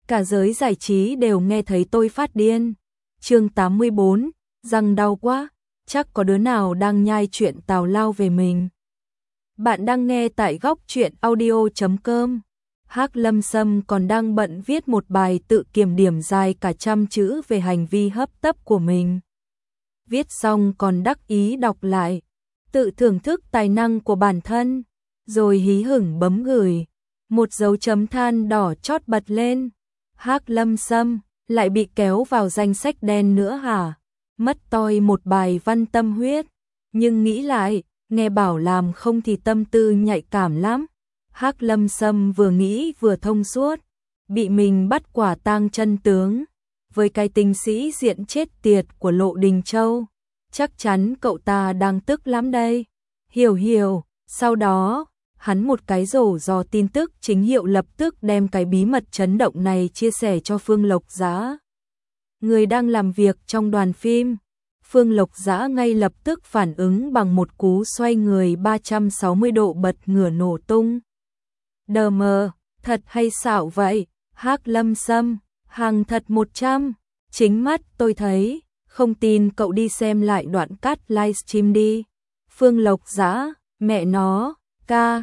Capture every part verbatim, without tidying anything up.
cả giới giải trí đều nghe thấy tôi phát điên. Chương tám mươi bốn, răng đau quá, chắc có đứa nào đang nhai chuyện tào lao về mình. Bạn đang nghe tại góc truyện audio chấm com. Hắc Lâm Sâm còn đang bận viết một bài tự kiểm điểm dài cả trăm chữ về hành vi hấp tấp của mình. Viết xong còn đắc ý đọc lại, tự thưởng thức tài năng của bản thân, rồi hí hửng bấm gửi. Một dấu chấm than đỏ chót bật lên. Hắc Lâm Sâm lại bị kéo vào danh sách đen nữa hả? Mất toi một bài văn tâm huyết, nhưng nghĩ lại, nghe bảo làm không thì tâm tư nhạy cảm lắm. Hắc Lâm Sâm vừa nghĩ vừa thông suốt, bị mình bắt quả tang chân tướng. Với cái tình sĩ diện chết tiệt của Lộ Đình Châu, chắc chắn cậu ta đang tức lắm đây. Hiểu hiểu, sau đó, hắn một cái rổ rò tin tức chính hiệu lập tức đem cái bí mật chấn động này chia sẻ cho Phương Lộc Dã. Người đang làm việc trong đoàn phim. Phương Lộc Dã ngay lập tức phản ứng bằng một cú xoay người ba trăm sáu mươi độ bật ngửa nổ tung. Đờ mờ, thật hay xạo vậy? Hắc Lâm Sâm, hàng thật một trăm, chính mắt tôi thấy, không tin cậu đi xem lại đoạn cắt livestream đi. Phương Lộc Dã, mẹ nó, ca,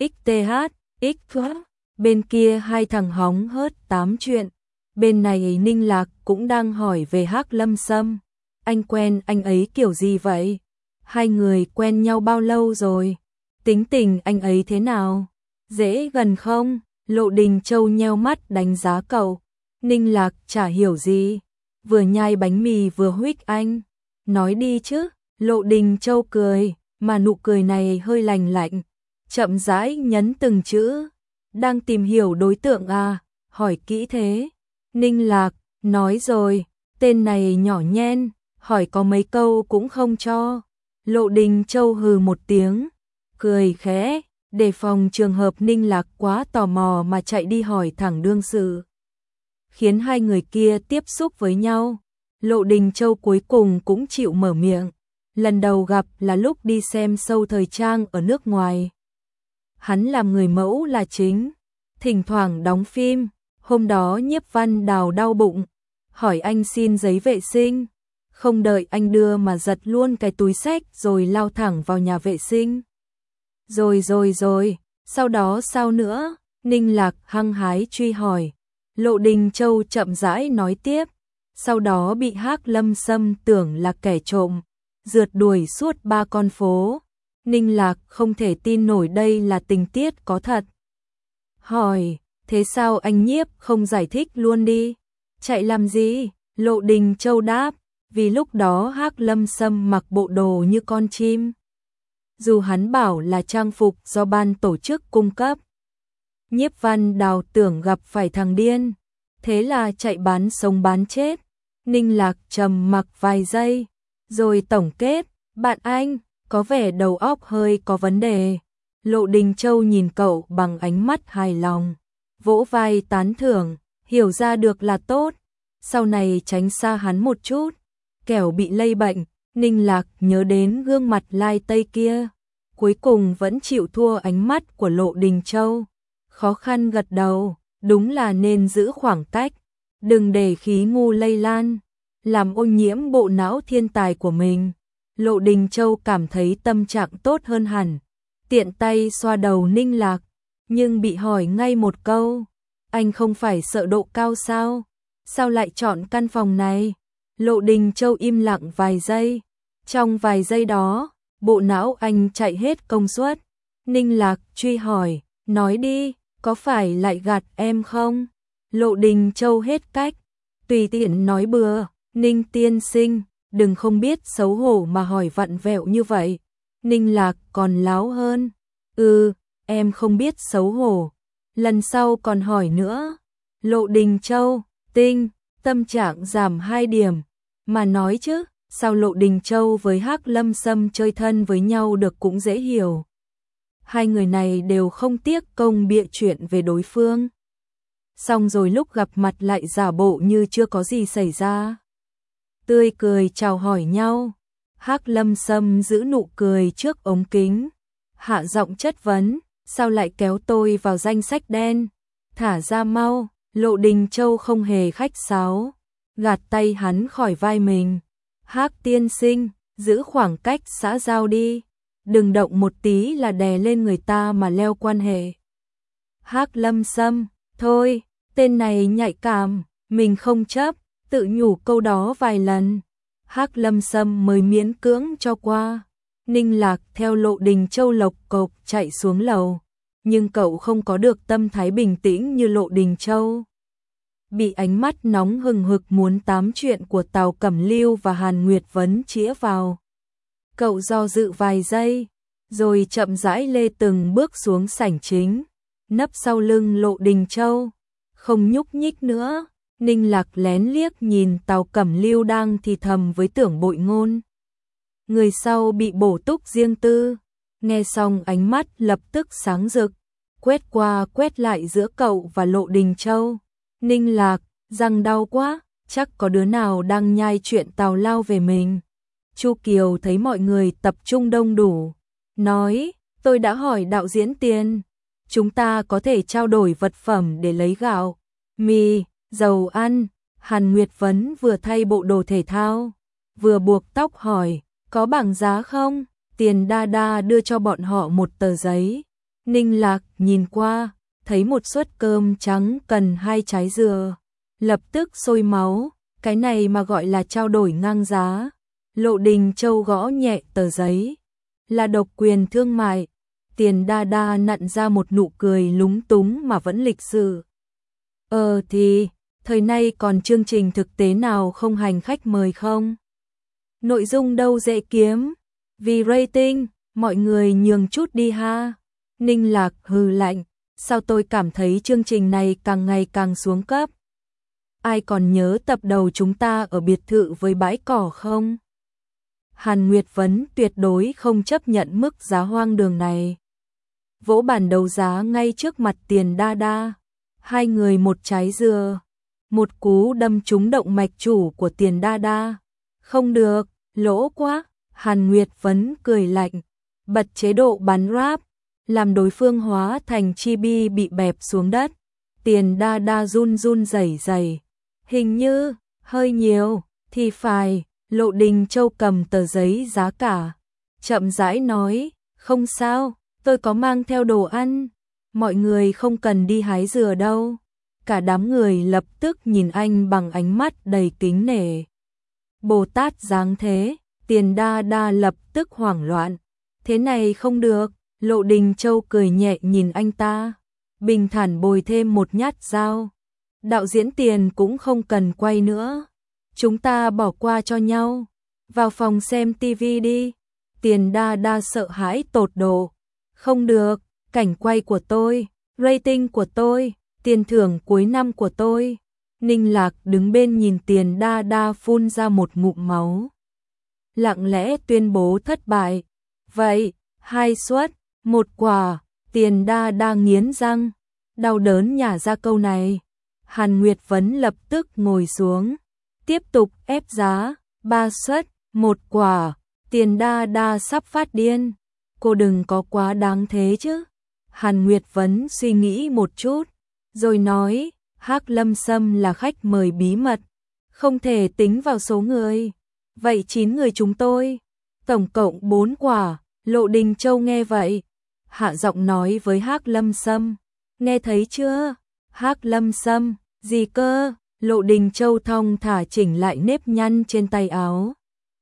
xth, x, bên kia hai thằng hóng hớt tám chuyện. Bên này Ninh Lạc cũng đang hỏi về Hắc Lâm Sâm. Anh quen anh ấy kiểu gì vậy? Hai người quen nhau bao lâu rồi? Tính tình anh ấy thế nào? Dễ gần không? Lộ Đình Châu nheo mắt đánh giá cậu. Ninh Lạc chả hiểu gì, vừa nhai bánh mì vừa huých anh. Nói đi chứ. Lộ Đình Châu cười, mà nụ cười này hơi lành lạnh, chậm rãi nhấn từng chữ. Đang tìm hiểu đối tượng à? Hỏi kỹ thế. Ninh Lạc, nói rồi, tên này nhỏ nhen, hỏi có mấy câu cũng không cho. Lộ Đình Châu hừ một tiếng, cười khẽ, đề phòng trường hợp Ninh Lạc quá tò mò mà chạy đi hỏi thẳng đương sự, khiến hai người kia tiếp xúc với nhau. Lộ Đình Châu cuối cùng cũng chịu mở miệng. Lần đầu gặp là lúc đi xem show thời trang ở nước ngoài. Hắn làm người mẫu là chính, thỉnh thoảng đóng phim. Hôm đó Nhiếp Văn Đào đau bụng, hỏi anh xin giấy vệ sinh. Không đợi anh đưa mà giật luôn cái túi xách rồi lao thẳng vào nhà vệ sinh. Rồi rồi rồi, sau đó sao nữa? Ninh Lạc hăng hái truy hỏi. Lộ Đình Châu chậm rãi nói tiếp. Sau đó bị Hắc Lâm Sâm tưởng là kẻ trộm, rượt đuổi suốt ba con phố. Ninh Lạc không thể tin nổi đây là tình tiết có thật. Hỏi, thế sao anh Nhiếp không giải thích luôn đi? Chạy làm gì? Lộ Đình Châu đáp, vì lúc đó Hắc Lâm Sâm mặc bộ đồ như con chim. Dù hắn bảo là trang phục do ban tổ chức cung cấp. Nhiếp Văn Đào tưởng gặp phải thằng điên, thế là chạy bán sống bán chết. Ninh Lạc trầm mặc vài giây, rồi tổng kết, bạn anh, có vẻ đầu óc hơi có vấn đề. Lộ Đình Châu nhìn cậu bằng ánh mắt hài lòng, vỗ vai tán thưởng, hiểu ra được là tốt. Sau này tránh xa hắn một chút, kẻo bị lây bệnh. Ninh Lạc nhớ đến gương mặt lai tây kia, cuối cùng vẫn chịu thua ánh mắt của Lộ Đình Châu. Khó khăn gật đầu, đúng là nên giữ khoảng cách, đừng để khí ngu lây lan, làm ô nhiễm bộ não thiên tài của mình. Lộ Đình Châu cảm thấy tâm trạng tốt hơn hẳn, tiện tay xoa đầu Ninh Lạc, nhưng bị hỏi ngay một câu, anh không phải sợ độ cao sao? Sao lại chọn căn phòng này? Lộ Đình Châu im lặng vài giây, trong vài giây đó, bộ não anh chạy hết công suất. Ninh Lạc truy hỏi, nói đi, có phải lại gạt em không? Lộ Đình Châu hết cách, tùy tiện nói bừa. Ninh tiên sinh, đừng không biết xấu hổ mà hỏi vặn vẹo như vậy. Ninh Lạc còn láo hơn, ừ, em không biết xấu hổ, lần sau còn hỏi nữa. Lộ Đình Châu, tinh, tâm trạng giảm hai điểm, mà nói chứ, sao Lộ Đình Châu với Hắc Lâm Sâm chơi thân với nhau được cũng dễ hiểu. Hai người này đều không tiếc công bịa chuyện về đối phương. Xong rồi lúc gặp mặt lại giả bộ như chưa có gì xảy ra. Tươi cười chào hỏi nhau. Hắc Lâm Sâm giữ nụ cười trước ống kính, hạ giọng chất vấn, sao lại kéo tôi vào danh sách đen? Thả ra mau, Lộ Đình Châu không hề khách sáo, gạt tay hắn khỏi vai mình. Hắc tiên sinh, giữ khoảng cách xã giao đi, đừng động một tí là đè lên người ta mà leo quan hệ. Hắc Lâm Sâm, thôi, tên này nhạy cảm, mình không chấp, tự nhủ câu đó vài lần. Hắc Lâm Sâm mới miễn cưỡng cho qua. Ninh Lạc theo Lộ Đình Châu lộc cộc chạy xuống lầu, nhưng cậu không có được tâm thái bình tĩnh như Lộ Đình Châu. Bị ánh mắt nóng hừng hực muốn tám chuyện của Tào Cẩm Lưu và Hàn Nguyệt Vấn chĩa vào. Cậu do dự vài giây, rồi chậm rãi lê từng bước xuống sảnh chính, nấp sau lưng Lộ Đình Châu, không nhúc nhích nữa. Ninh Lạc lén liếc nhìn Tào Cẩm Lưu đang thì thầm với Tưởng Bội Ngôn. Người sau bị bổ túc riêng tư, nghe xong ánh mắt lập tức sáng rực, quét qua quét lại giữa cậu và Lộ Đình Châu. Ninh Lạc, răng đau quá, chắc có đứa nào đang nhai chuyện tào lao về mình. Chu Kiều thấy mọi người tập trung đông đủ, nói, tôi đã hỏi đạo diễn Tiền, chúng ta có thể trao đổi vật phẩm để lấy gạo, mì, dầu ăn. Hàn Nguyệt Vấn vừa thay bộ đồ thể thao, vừa buộc tóc hỏi, có bảng giá không? Tiền Đa Đa đưa cho bọn họ một tờ giấy. Ninh Lạc nhìn qua, thấy một suất cơm trắng cần hai trái dừa, lập tức sôi máu, cái này mà gọi là trao đổi ngang giá. Lộ Đình Châu gõ nhẹ tờ giấy, là độc quyền thương mại. Tiền Đa Đa nặn ra một nụ cười lúng túng mà vẫn lịch sự. Ờ thì, thời nay còn chương trình thực tế nào không hành khách mời không? Nội dung đâu dễ kiếm, vì rating, mọi người nhường chút đi ha. Ninh Lạc hừ lạnh, sao tôi cảm thấy chương trình này càng ngày càng xuống cấp? Ai còn nhớ tập đầu chúng ta ở biệt thự với bãi cỏ không? Hàn Nguyệt Vấn tuyệt đối không chấp nhận mức giá hoang đường này. Vỗ bản đấu giá ngay trước mặt Tiền Đa Đa. Hai người một trái dừa, một cú đâm trúng động mạch chủ của Tiền Đa Đa. Không được, lỗ quá. Hàn Nguyệt Vấn cười lạnh, bật chế độ bắn ráp, làm đối phương hóa thành chibi bị bẹp xuống đất. Tiền Đa Đa run run rẩy rẩy, hình như hơi nhiều, thì phải. Lộ Đình Châu cầm tờ giấy giá cả, chậm rãi nói, không sao, tôi có mang theo đồ ăn, mọi người không cần đi hái dừa đâu. Cả đám người lập tức nhìn anh bằng ánh mắt đầy kính nể. Bồ Tát dáng thế. Tiền Đa Đa lập tức hoảng loạn, thế này không được. Lộ Đình Châu cười nhẹ nhìn anh ta, bình thản bồi thêm một nhát dao. Đạo diễn Tiền cũng không cần quay nữa, chúng ta bỏ qua cho nhau, vào phòng xem tivi đi. Tiền Đa Đa sợ hãi tột độ, không được, cảnh quay của tôi, rating của tôi, tiền thưởng cuối năm của tôi. Ninh Lạc đứng bên nhìn Tiền Đa Đa phun ra một ngụm máu, lặng lẽ tuyên bố thất bại. Vậy, hai suất, một quả. Tiền Đa Đa nghiến răng, đau đớn nhả ra câu này. Hàn Nguyệt Vấn lập tức ngồi xuống, tiếp tục ép giá, ba suất, một quả. Tiền Đa Đa sắp phát điên, cô đừng có quá đáng thế chứ. Hàn Nguyệt Vấn suy nghĩ một chút, rồi nói, Hắc Lâm Sâm là khách mời bí mật, không thể tính vào số người. Vậy chín người chúng tôi, tổng cộng bốn quả. Lộ Đình Châu nghe vậy, hạ giọng nói với Hắc Lâm Sâm, nghe thấy chưa? Hắc Lâm Sâm, gì cơ? Lộ Đình Châu thong thả chỉnh lại nếp nhăn trên tay áo,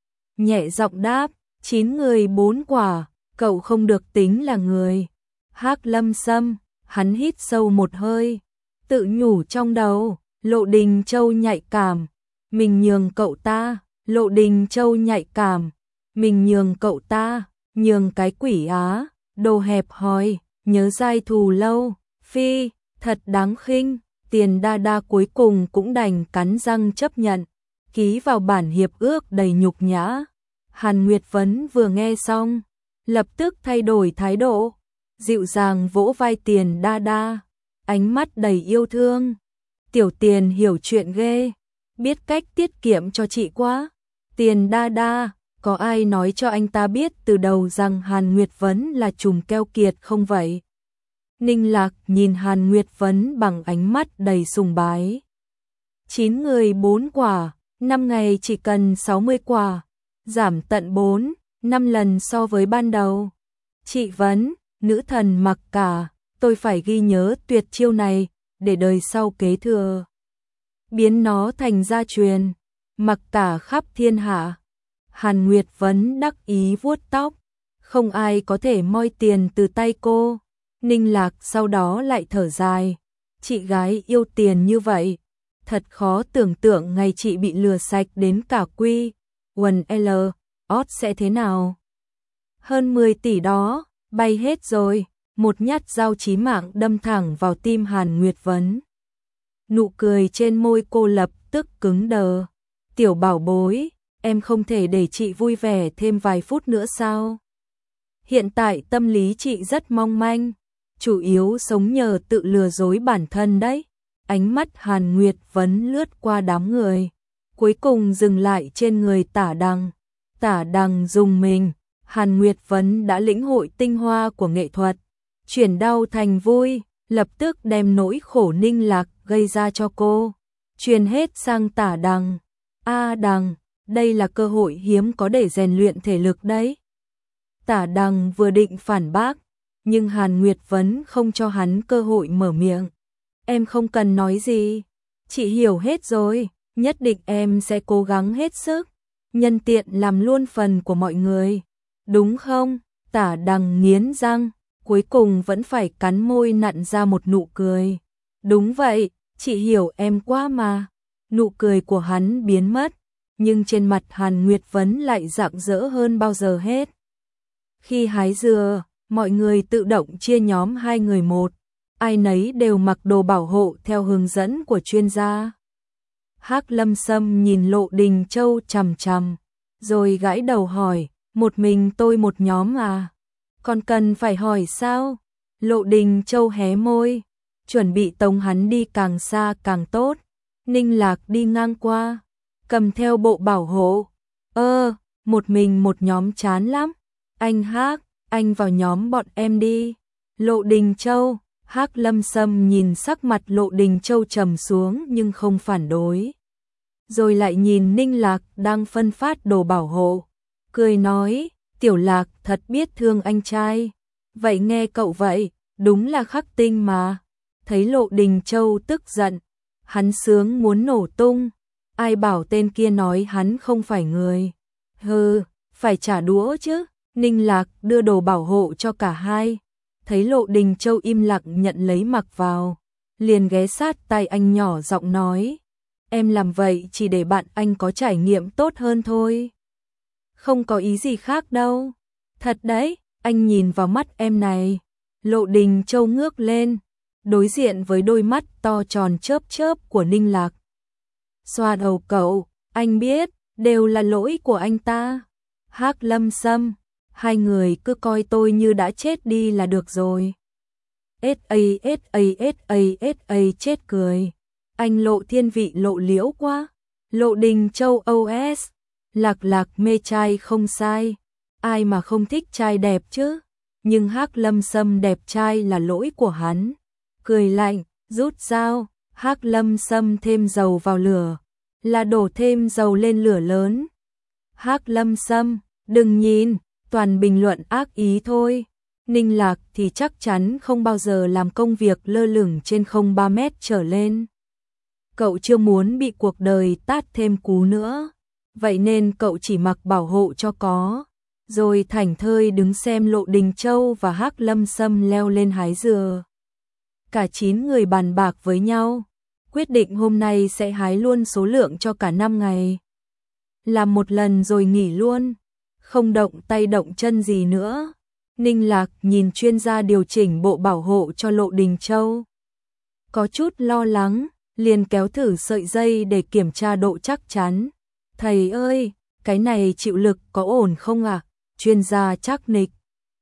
nhẹ giọng đáp, chín người bốn quả, cậu không được tính là người. Hắc Lâm Sâm, hắn hít sâu một hơi, tự nhủ trong đầu, Lộ Đình Châu nhạy cảm, mình nhường cậu ta. Lộ Đình Châu nhạy cảm, mình nhường cậu ta, nhường cái quỷ á, đồ hẹp hòi, nhớ dai thù lâu, phi, thật đáng khinh. Tiền Đa Đa cuối cùng cũng đành cắn răng chấp nhận, ký vào bản hiệp ước đầy nhục nhã. Hàn Nguyệt Vấn vừa nghe xong, lập tức thay đổi thái độ, dịu dàng vỗ vai Tiền Đa Đa, ánh mắt đầy yêu thương. Tiểu Tiền hiểu chuyện ghê, biết cách tiết kiệm cho chị quá. Tiền Đa Đa, có ai nói cho anh ta biết từ đầu rằng Hàn Nguyệt Vấn là trùm keo kiệt không vậy? Ninh Lạc nhìn Hàn Nguyệt Vấn bằng ánh mắt đầy sùng bái. chín người bốn quả, năm ngày chỉ cần sáu mươi quả, giảm tận bốn, năm lần so với ban đầu. Chị Vấn, nữ thần mặc cả, tôi phải ghi nhớ tuyệt chiêu này, để đời sau kế thừa. Biến nó thành gia truyền, mặc cả khắp thiên hạ. Hàn Nguyệt Vấn đắc ý vuốt tóc, không ai có thể moi tiền từ tay cô. Ninh Lạc sau đó lại thở dài, chị gái yêu tiền như vậy, thật khó tưởng tượng ngày chị bị lừa sạch đến cả quy, quần L, ót sẽ thế nào. Hơn mười tỷ đó, bay hết rồi, một nhát dao chí mạng đâm thẳng vào tim Hàn Nguyệt Vấn. Nụ cười trên môi cô lập tức cứng đờ. Tiểu bảo bối, em không thể để chị vui vẻ thêm vài phút nữa sao? Hiện tại tâm lý chị rất mong manh, chủ yếu sống nhờ tự lừa dối bản thân đấy. Ánh mắt Hàn Nguyệt Vấn lướt qua đám người, cuối cùng dừng lại trên người Tả Đằng. Tả Đằng rùng mình, Hàn Nguyệt Vấn đã lĩnh hội tinh hoa của nghệ thuật, chuyển đau thành vui, lập tức đem nỗi khổ Ninh Lạc gây ra cho cô, truyền hết sang Tả Đằng. A Đằng, đây là cơ hội hiếm có để rèn luyện thể lực đấy. Tả Đằng vừa định phản bác, nhưng Hàn Nguyệt Vấn không cho hắn cơ hội mở miệng. Em không cần nói gì, chị hiểu hết rồi, nhất định em sẽ cố gắng hết sức, nhân tiện làm luôn phần của mọi người. Đúng không? Tả Đằng nghiến răng, cuối cùng vẫn phải cắn môi nặn ra một nụ cười. Đúng vậy, chị hiểu em quá mà. Nụ cười của hắn biến mất, nhưng trên mặt Hàn Nguyệt Vấn lại rạng rỡ hơn bao giờ hết. Khi hái dừa, mọi người tự động chia nhóm hai người một, ai nấy đều mặc đồ bảo hộ theo hướng dẫn của chuyên gia. Hắc Lâm Sâm nhìn Lộ Đình Châu chằm chằm, rồi gãi đầu hỏi, một mình tôi một nhóm à? Còn cần phải hỏi sao? Lộ Đình Châu hé môi, chuẩn bị tống hắn đi càng xa càng tốt. Ninh Lạc đi ngang qua, cầm theo bộ bảo hộ. Ơ, một mình một nhóm chán lắm. Anh Hắc, anh vào nhóm bọn em đi. Lộ Đình Châu, Hắc Lâm Sâm nhìn sắc mặt Lộ Đình Châu trầm xuống nhưng không phản đối. Rồi lại nhìn Ninh Lạc đang phân phát đồ bảo hộ, cười nói, Tiểu Lạc thật biết thương anh trai. Vậy nghe cậu vậy, đúng là khắc tinh mà. Thấy Lộ Đình Châu tức giận, hắn sướng muốn nổ tung. Ai bảo tên kia nói hắn không phải người. Hừ, phải trả đũa chứ. Ninh Lạc đưa đồ bảo hộ cho cả hai. Thấy Lộ Đình Châu im lặng nhận lấy mặc vào, liền ghé sát tai anh nhỏ giọng nói, em làm vậy chỉ để bạn anh có trải nghiệm tốt hơn thôi. Không có ý gì khác đâu. Thật đấy, anh nhìn vào mắt em này. Lộ Đình Châu ngước lên, đối diện với đôi mắt to tròn chớp chớp của Ninh Lạc. Xoa đầu cậu, anh biết, đều là lỗi của anh ta. Hắc Lâm Sâm, hai người cứ coi tôi như đã chết đi là được rồi. ét a ét a ét a ét a chết cười. Anh Lộ thiên vị lộ liễu quá. Lộ Đình Châu ô ét, Lạc Lạc mê trai không sai. Ai mà không thích trai đẹp chứ. Nhưng Hắc Lâm Sâm đẹp trai là lỗi của hắn. Cười lạnh, rút dao. Hắc Lâm Sâm thêm dầu vào lửa, là đổ thêm dầu lên lửa lớn. Hắc Lâm Sâm, đừng nhìn, toàn bình luận ác ý thôi. Ninh Lạc thì chắc chắn không bao giờ làm công việc lơ lửng trên không ba mét trở lên. Cậu chưa muốn bị cuộc đời tát thêm cú nữa, vậy nên cậu chỉ mặc bảo hộ cho có, rồi thảnh thơi đứng xem Lộ Đình Châu và Hắc Lâm Sâm leo lên hái dừa. Cả chín người bàn bạc với nhau, quyết định hôm nay sẽ hái luôn số lượng cho cả năm ngày. Làm một lần rồi nghỉ luôn, không động tay động chân gì nữa. Ninh Lạc nhìn chuyên gia điều chỉnh bộ bảo hộ cho Lộ Đình Châu, có chút lo lắng, liền kéo thử sợi dây để kiểm tra độ chắc chắn. Thầy ơi, cái này chịu lực có ổn không ạ? À? Chuyên gia chắc nịch.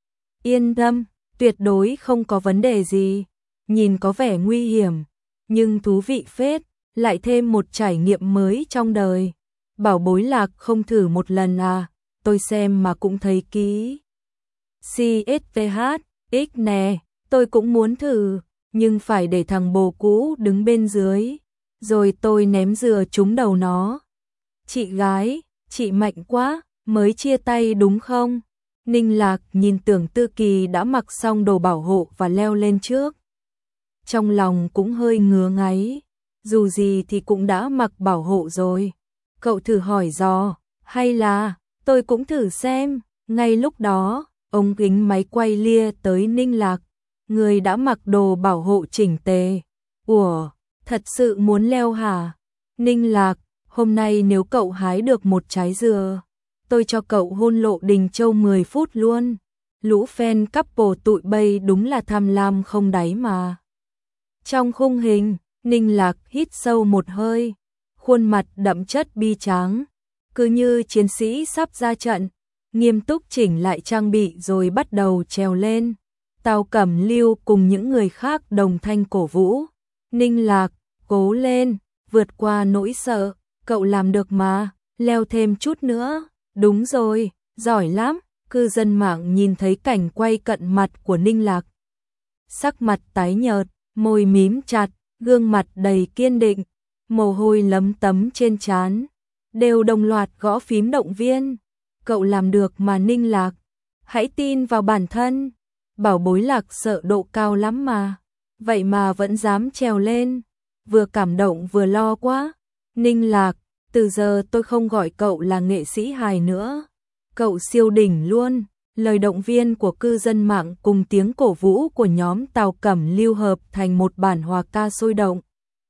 Yên tâm, tuyệt đối không có vấn đề gì. Nhìn có vẻ nguy hiểm, nhưng thú vị phết, lại thêm một trải nghiệm mới trong đời. Bảo bối Lạc không thử một lần à, tôi xem mà cũng thấy ký. xê ét vê hát, X nè, tôi cũng muốn thử, nhưng phải để thằng bồ cũ đứng bên dưới, rồi tôi ném dừa trúng đầu nó. Chị gái, chị mạnh quá, mới chia tay đúng không? Ninh Lạc nhìn Tưởng Tư Kỳ đã mặc xong đồ bảo hộ và leo lên trước. Trong lòng cũng hơi ngứa ngáy, dù gì thì cũng đã mặc bảo hộ rồi. Cậu thử hỏi dò, hay là, tôi cũng thử xem. Ngay lúc đó, ống kính máy quay lia tới Ninh Lạc, người đã mặc đồ bảo hộ chỉnh tề. Ủa, thật sự muốn leo hả? Ninh Lạc, hôm nay nếu cậu hái được một trái dừa, tôi cho cậu hôn Lộ Đình Châu mười phút luôn. Lũ fan couple tụi bay đúng là tham lam không đáy mà. Trong khung hình, Ninh Lạc hít sâu một hơi, khuôn mặt đậm chất bi tráng, cứ như chiến sĩ sắp ra trận, nghiêm túc chỉnh lại trang bị rồi bắt đầu trèo lên. Tào Cẩm Lưu cùng những người khác đồng thanh cổ vũ. Ninh Lạc, cố lên, vượt qua nỗi sợ, cậu làm được mà, leo thêm chút nữa. Đúng rồi, giỏi lắm. Cư dân mạng nhìn thấy cảnh quay cận mặt của Ninh Lạc. Sắc mặt tái nhợt, môi mím chặt, gương mặt đầy kiên định, mồ hôi lấm tấm trên trán, đều đồng loạt gõ phím động viên. Cậu làm được mà Ninh Lạc, hãy tin vào bản thân. Bảo bối Lạc sợ độ cao lắm mà, vậy mà vẫn dám trèo lên, vừa cảm động vừa lo quá. Ninh Lạc, từ giờ tôi không gọi cậu là nghệ sĩ hài nữa, cậu siêu đỉnh luôn. Lời động viên của cư dân mạng cùng tiếng cổ vũ của nhóm Tào Cẩm Lưu hợp thành một bản hòa ca sôi động,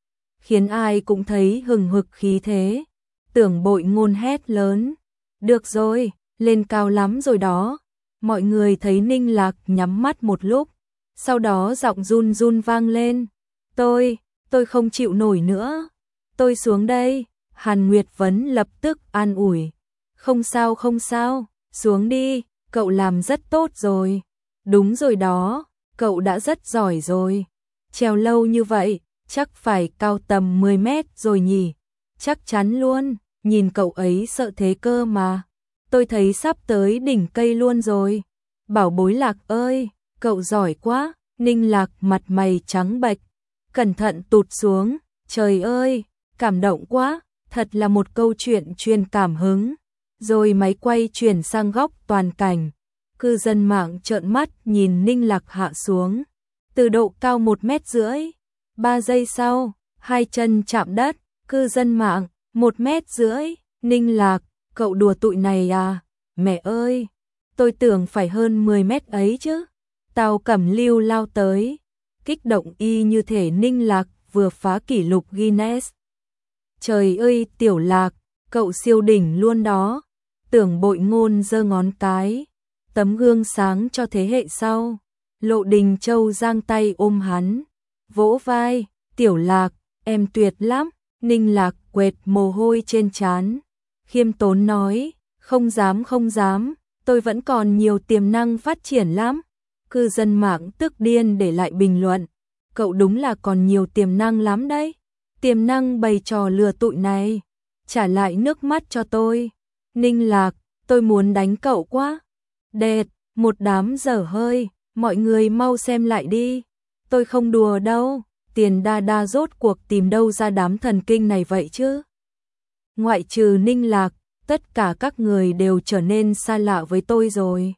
khiến ai cũng thấy hừng hực khí thế. Tưởng Bội Ngôn hét lớn, được rồi, lên cao lắm rồi đó. Mọi người thấy Ninh Lạc nhắm mắt một lúc, sau đó giọng run run vang lên, tôi, tôi không chịu nổi nữa, tôi xuống đây. Hàn Nguyệt Vấn lập tức an ủi, không sao không sao, xuống đi, cậu làm rất tốt rồi. Đúng rồi đó, cậu đã rất giỏi rồi, trèo lâu như vậy, chắc phải cao tầm mười mét rồi nhỉ. Chắc chắn luôn, nhìn cậu ấy sợ thế cơ mà, tôi thấy sắp tới đỉnh cây luôn rồi. Bảo bối Lạc ơi, cậu giỏi quá. Ninh Lạc mặt mày trắng bệch, cẩn thận tụt xuống, trời ơi, cảm động quá, thật là một câu chuyện truyền cảm hứng. Rồi máy quay chuyển sang góc toàn cảnh, cư dân mạng trợn mắt nhìn Ninh Lạc hạ xuống, từ độ cao một mét rưỡi. Ba giây sau, hai chân chạm đất, cư dân mạng, một mét rưỡi, Ninh Lạc, cậu đùa tụi này à? Mẹ ơi, tôi tưởng phải hơn mười mét ấy chứ. Tào Cẩm Lưu lao tới, kích động y như thể Ninh Lạc vừa phá kỷ lục Guinness. Trời ơi Tiểu Lạc, cậu siêu đỉnh luôn đó. Tưởng Bội Ngôn giơ ngón cái, tấm gương sáng cho thế hệ sau. Lộ Đình Châu giang tay ôm hắn, vỗ vai, Tiểu Lạc, em tuyệt lắm. Ninh Lạc quệt mồ hôi trên trán, khiêm tốn nói, không dám không dám, tôi vẫn còn nhiều tiềm năng phát triển lắm. Cư dân mạng tức điên để lại bình luận, cậu đúng là còn nhiều tiềm năng lắm đấy. Tiềm năng bày trò lừa tụi này, trả lại nước mắt cho tôi. Ninh Lạc, tôi muốn đánh cậu quá. Đệt, một đám dở hơi, mọi người mau xem lại đi. Tôi không đùa đâu, Tiền Đa Đa rốt cuộc tìm đâu ra đám thần kinh này vậy chứ. Ngoại trừ Ninh Lạc, tất cả các người đều trở nên xa lạ với tôi rồi.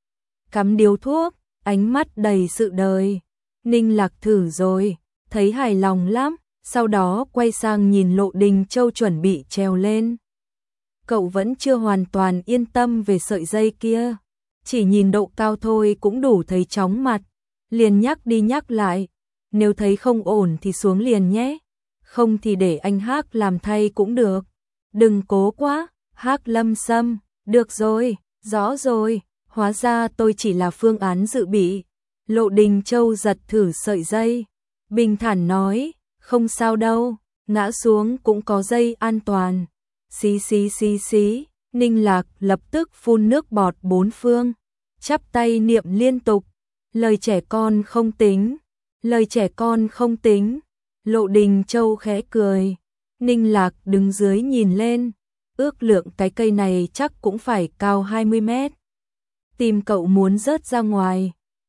Cắm điếu thuốc, ánh mắt đầy sự đời. Ninh Lạc thử rồi, thấy hài lòng lắm, sau đó quay sang nhìn Lộ Đình Châu chuẩn bị trèo lên. Cậu vẫn chưa hoàn toàn yên tâm về sợi dây kia, chỉ nhìn độ cao thôi cũng đủ thấy chóng mặt, liền nhắc đi nhắc lại, nếu thấy không ổn thì xuống liền nhé, không thì để anh Hắc làm thay cũng được. Đừng cố quá, Hắc Lâm Sâm, được rồi, rõ rồi, hóa ra tôi chỉ là phương án dự bị. Lộ Đình Châu giật thử sợi dây, bình thản nói, không sao đâu, ngã xuống cũng có dây an toàn. Xí xí xí xí, Ninh Lạc lập tức phun nước bọt bốn phương, chắp tay niệm liên tục, lời trẻ con không tính, lời trẻ con không tính. Lộ Đình Châu khẽ cười, Ninh Lạc đứng dưới nhìn lên, ước lượng cái cây này chắc cũng phải cao hai mươi mét. Tim cậu muốn rớt ra ngoài,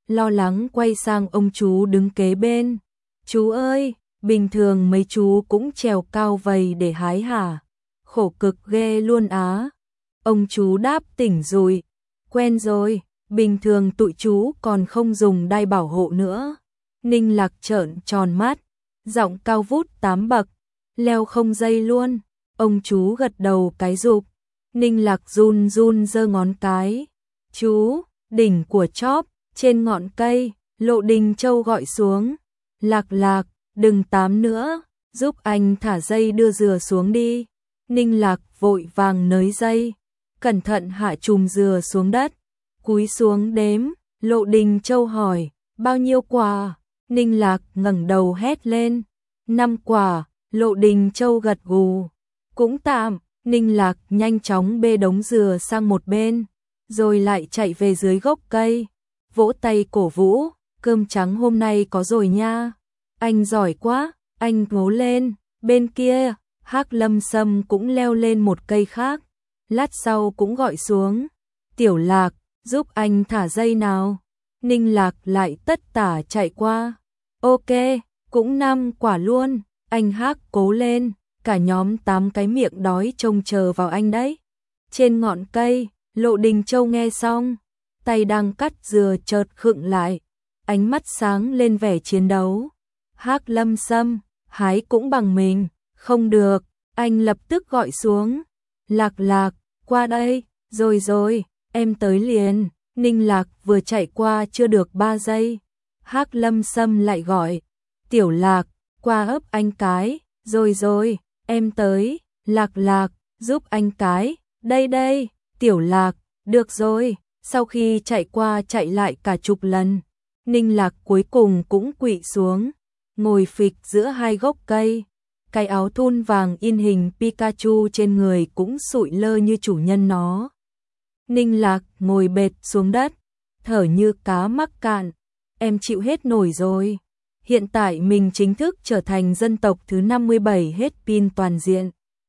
lo lắng quay sang ông chú đứng kế bên. Chú ơi, bình thường mấy chú cũng trèo cao vầy để hái hả? Khổ cực ghê luôn á. Ông chú đáp tỉnh rồi. Quen rồi, bình thường tụi chú còn không dùng đai bảo hộ nữa. Ninh Lạc trợn tròn mắt, giọng cao vút tám bậc, leo không dây luôn. Ông chú gật đầu cái rụp. Ninh Lạc run run giơ ngón cái. Chú, đỉnh của chóp, trên ngọn cây, Lộ Đình Châu gọi xuống. Lạc Lạc, đừng tám nữa, giúp anh thả dây đưa dừa xuống đi. Ninh Lạc vội vàng nới dây, cẩn thận hạ chùm dừa xuống đất, cúi xuống đếm. Lộ Đình Châu hỏi, bao nhiêu quả? Ninh Lạc ngẩng đầu hét lên, năm quả. Lộ Đình Châu gật gù, cũng tạm. Ninh Lạc nhanh chóng bê đống dừa sang một bên, rồi lại chạy về dưới gốc cây, vỗ tay cổ vũ, cơm trắng hôm nay có rồi nha. Anh giỏi quá, anh ngố lên. Bên kia, Hắc Lâm Sâm cũng leo lên một cây khác, lát sau cũng gọi xuống. Tiểu Lạc, giúp anh thả dây nào. Ninh Lạc lại tất tả chạy qua. Ok, cũng năm quả luôn. Anh Hắc cố lên, cả nhóm tám cái miệng đói trông chờ vào anh đấy. Trên ngọn cây, Lộ Đình Châu nghe xong, tay đang cắt dừa chợt khựng lại, ánh mắt sáng lên vẻ chiến đấu. Hắc Lâm Sâm, hái cũng bằng mình. Không được, anh lập tức gọi xuống. Lạc Lạc, qua đây. Rồi rồi, em tới liền. Ninh Lạc vừa chạy qua chưa được ba giây, Hắc Lâm Sâm lại gọi. Tiểu Lạc, qua ấp anh cái. Rồi rồi, em tới. Lạc Lạc, giúp anh cái. Đây đây. Tiểu Lạc, được rồi. Sau khi chạy qua chạy lại cả chục lần, Ninh Lạc cuối cùng cũng quỵ xuống, ngồi phịch giữa hai gốc cây. Cái áo thun vàng in hình Pikachu trên người cũng sụi lơ như chủ nhân nó. Ninh Lạc ngồi bệt xuống đất, thở như cá mắc cạn. Em chịu hết nổi rồi. Hiện tại mình chính thức trở thành dân tộc thứ năm mươi bảy hết pin toàn diện.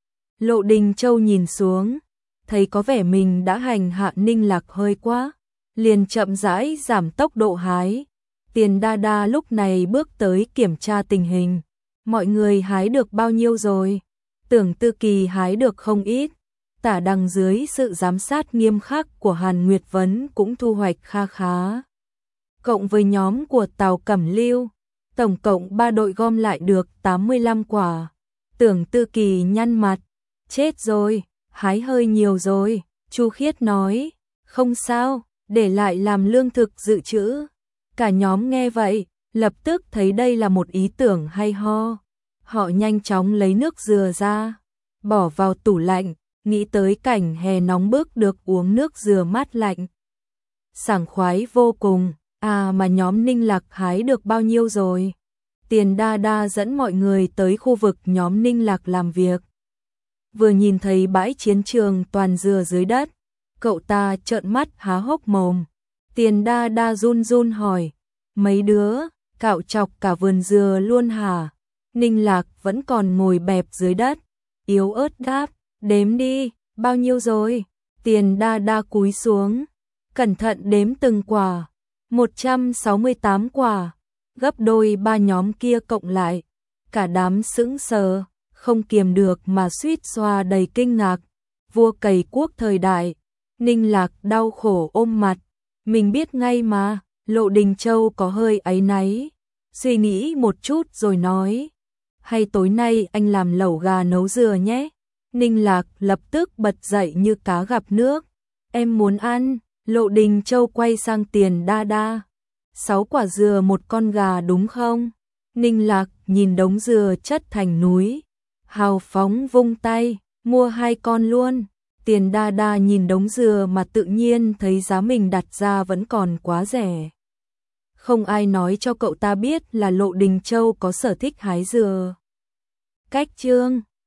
Lộ Đình Châu nhìn xuống, thấy có vẻ mình đã hành hạ Ninh Lạc hơi quá, liền chậm rãi giảm tốc độ hái. Tiền Đa Đa lúc này bước tới kiểm tra tình hình. Mọi người hái được bao nhiêu rồi? Tưởng Tư Kỳ hái được không ít. Tả Đằng dưới sự giám sát nghiêm khắc của Hàn Nguyệt Vấn cũng thu hoạch kha khá. Cộng với nhóm của Tào Cẩm Lưu, tổng cộng ba đội gom lại được tám mươi lăm quả. Tưởng Tư Kỳ nhăn mặt, chết rồi, hái hơi nhiều rồi. Chu Khiết nói, không sao, để lại làm lương thực dự trữ. Cả nhóm nghe vậy, lập tức thấy đây là một ý tưởng hay ho. Họ nhanh chóng lấy nước dừa ra, bỏ vào tủ lạnh, nghĩ tới cảnh hè nóng bức được uống nước dừa mát lạnh. Sảng khoái vô cùng. À mà nhóm Ninh Lạc hái được bao nhiêu rồi? Tiền Đa Đa dẫn mọi người tới khu vực nhóm Ninh Lạc làm việc. Vừa nhìn thấy bãi chiến trường toàn dừa dưới đất, cậu ta trợn mắt há hốc mồm. Tiền Đa Đa run run hỏi, mấy đứa, cạo chọc cả vườn dừa luôn hả? Ninh Lạc vẫn còn ngồi bẹp dưới đất, yếu ớt đáp, đếm đi, bao nhiêu rồi? Tiền Đa Đa cúi xuống, cẩn thận đếm từng quả, một trăm sáu mươi tám quả, gấp đôi ba nhóm kia cộng lại. Cả đám sững sờ, không kiềm được mà suýt xoa đầy kinh ngạc. Vua cày cuốc thời đại. Ninh Lạc đau khổ ôm mặt, mình biết ngay mà. Lộ Đình Châu có hơi áy náy, suy nghĩ một chút rồi nói, hay tối nay anh làm lẩu gà nấu dừa nhé. Ninh Lạc lập tức bật dậy như cá gặp nước, em muốn ăn. Lộ Đình Châu quay sang Tiền Đa Đa, sáu quả dừa một con gà đúng không? Ninh Lạc nhìn đống dừa chất thành núi, hào phóng vung tay, mua hai con luôn. Tiền Đa Đa nhìn đống dừa mà tự nhiên thấy giá mình đặt ra vẫn còn quá rẻ. Không ai nói cho cậu ta biết là Lộ Đình Châu có sở thích hái dừa. Cách chương